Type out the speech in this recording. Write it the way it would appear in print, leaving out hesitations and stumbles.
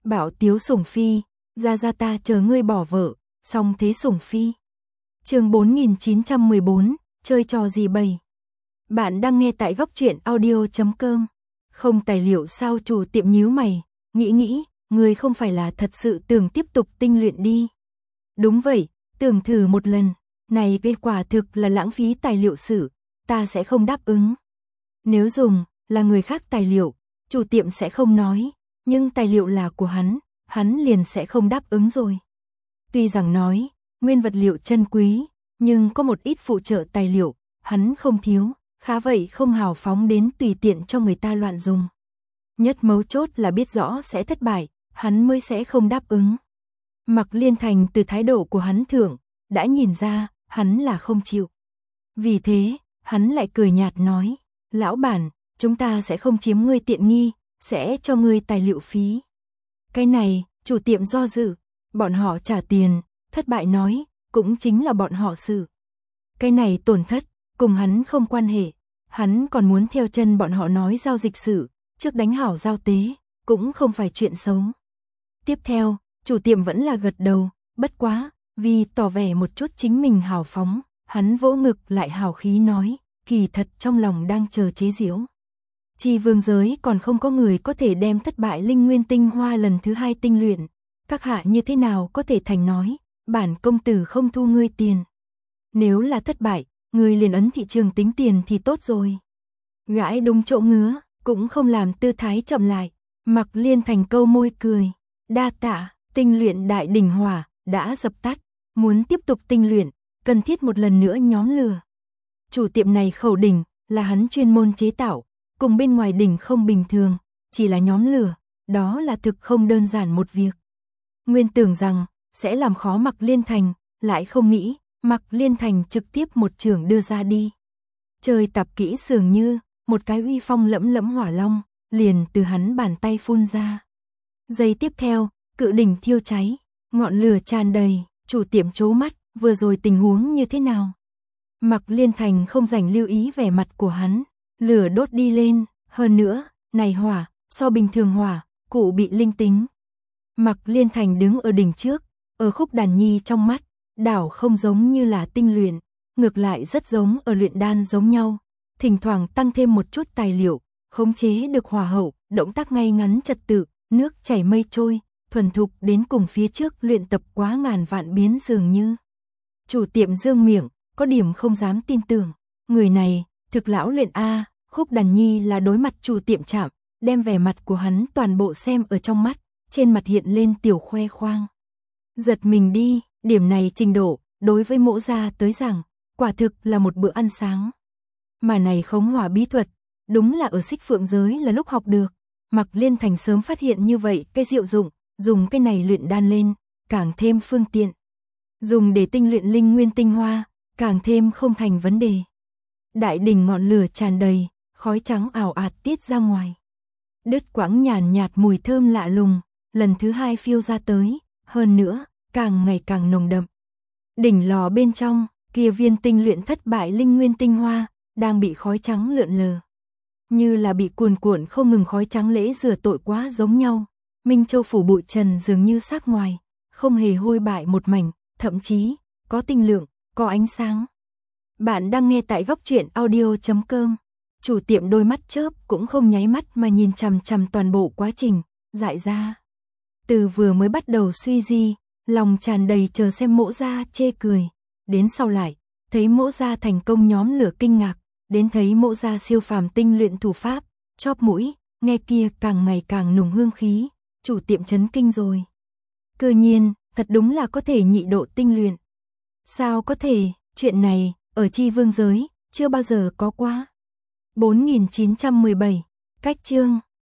Bảo Tiếu Sủng Phi, ra ta chờ ngươi bỏ vợ, song thế Sủng Phi. Chương 4914, chơi trò gì bầy. Bạn đang nghe tại góc truyện audio.com. Không tài liệu sao? Chủ tiệm nhíu mày, nghĩ, ngươi không phải là thật sự tưởng tiếp tục tinh luyện đi. Đúng vậy, tưởng thử một lần, này kết quả thực là lãng phí tài liệu sử, ta sẽ không đáp ứng. Nếu dùng là người khác tài liệu, chủ tiệm sẽ không nói, nhưng tài liệu là của hắn liền sẽ không đáp ứng rồi. Tuy rằng nói, nguyên vật liệu chân quý, nhưng có một ít phụ trợ tài liệu, hắn không thiếu, khá vậy không hào phóng đến tùy tiện cho người ta loạn dùng. Nhất mấu chốt là biết rõ sẽ thất bại, hắn mới sẽ không đáp ứng. Mạc Liên Thành từ thái độ của hắn thưởng, đã nhìn ra, hắn là không chịu. Vì thế, hắn lại cười nhạt nói, lão bản, chúng ta sẽ không chiếm ngươi tiện nghi, sẽ cho ngươi tài liệu phí. Cái này, chủ tiệm do dự, bọn họ trả tiền, thất bại nói, cũng chính là bọn họ xử. Cái này tổn thất, cùng hắn không quan hệ, hắn còn muốn theo chân bọn họ nói giao dịch sự, trước đánh hảo giao tế, cũng không phải chuyện xấu. Tiếp theo, chủ tiệm vẫn là gật đầu, bất quá, vì tỏ vẻ một chút chính mình hào phóng, hắn vỗ ngực lại hào khí nói, kỳ thật trong lòng đang chờ chế giễu. Chi vương giới còn không có người có thể đem thất bại linh nguyên tinh hoa lần thứ 2 tinh luyện, các hạ như thế nào có thể thành nói, bản công tử không thu ngươi tiền. Nếu là thất bại, ngươi liền ấn thị trường tính tiền thì tốt rồi. Gãi đúng chỗ ngứa, cũng không làm tư thái chậm lại, Mạc Liên Thành câu môi cười, đa tạ, tinh luyện đại đỉnh hỏa, đã dập tắt, muốn tiếp tục tinh luyện, cần thiết một lần nữa nhóm lửa. Chủ tiệm này khẩu đỉnh, là hắn chuyên môn chế tạo, cùng bên ngoài đỉnh không bình thường, chỉ là nhóm lửa, đó là thực không đơn giản một việc. Nguyên tưởng rằng, sẽ làm khó Mạc Liên Thành, lại không nghĩ, Mạc Liên Thành trực tiếp một chưởng đưa ra đi. Chơi tập kỹ dường như, một cái uy phong lẫm hỏa long, liền từ hắn bàn tay phun ra. Giây tiếp theo, cự đỉnh thiêu cháy, ngọn lửa tràn đầy, chủ tiệm trố mắt, vừa rồi tình huống như thế nào? Mạc Liên Thành không rảnh lưu ý vẻ mặt của hắn, lửa đốt đi lên, hơn nữa, này hỏa, so bình thường hỏa, cụ bị linh tính. Mạc Liên Thành đứng ở đỉnh trước, ở Khúc Đàn Nhi trong mắt, đảo không giống như là tinh luyện, ngược lại rất giống ở luyện đan giống nhau, thỉnh thoảng tăng thêm một chút tài liệu, khống chế được hỏa hậu, động tác ngay ngắn trật tự, nước chảy mây trôi, thuần thục đến cùng phía trước luyện tập quá ngàn vạn biến dường như. Chủ tiệm dương miệng, có điểm không dám tin tưởng, người này, thực lão luyện a. Khúc Đàn Nhi là đối mặt chủ tiệm chạm, đem vẻ mặt của hắn toàn bộ xem ở trong mắt, trên mặt hiện lên tiểu khoe khoang. Giật mình đi, điểm này trình độ, đối với Mỗ gia tới rằng, quả thực là một bữa ăn sáng. Mà này khống hỏa bí thuật, đúng là ở Xích Phượng giới là lúc học được. Mạc Liên Thành sớm phát hiện như vậy cái diệu dụng, dùng cái này luyện đan lên, càng thêm phương tiện. Dùng để tinh luyện linh nguyên tinh hoa, càng thêm không thành vấn đề. Đại đỉnh ngọn lửa tràn đầy, khói trắng ảo ạt tiết ra ngoài. Đứt quãng nhàn nhạt mùi thơm lạ lùng, lần thứ 2 phiêu ra tới, hơn nữa, càng ngày càng nồng đậm. Đỉnh lò bên trong, kia viên tinh luyện thất bại linh nguyên tinh hoa, đang bị khói trắng lượn lờ. Như là bị cuồn cuộn không ngừng khói trắng lễ rửa tội quá giống nhau. Minh Châu phủ bụi trần dường như xác ngoài, không hề hôi bại một mảnh, thậm chí, có tinh lượng, có ánh sáng. Bạn đang nghe tại góc truyện audio.com. Chủ tiệm đôi mắt chớp cũng không nháy mắt mà nhìn chằm chằm toàn bộ quá trình, dại ra. Từ vừa mới bắt đầu suy di, lòng tràn đầy chờ xem Mỗ gia chê cười. Đến sau lại, thấy Mỗ gia thành công nhóm lửa kinh ngạc, đến thấy Mỗ gia siêu phàm tinh luyện thủ pháp, chóp mũi, nghe kia càng ngày càng nùng hương khí, chủ tiệm chấn kinh rồi. Cơ nhiên, thật đúng là có thể nhị độ tinh luyện. Sao có thể, chuyện này, ở Chi vương giới, chưa bao giờ có qua. 4917, cách chương.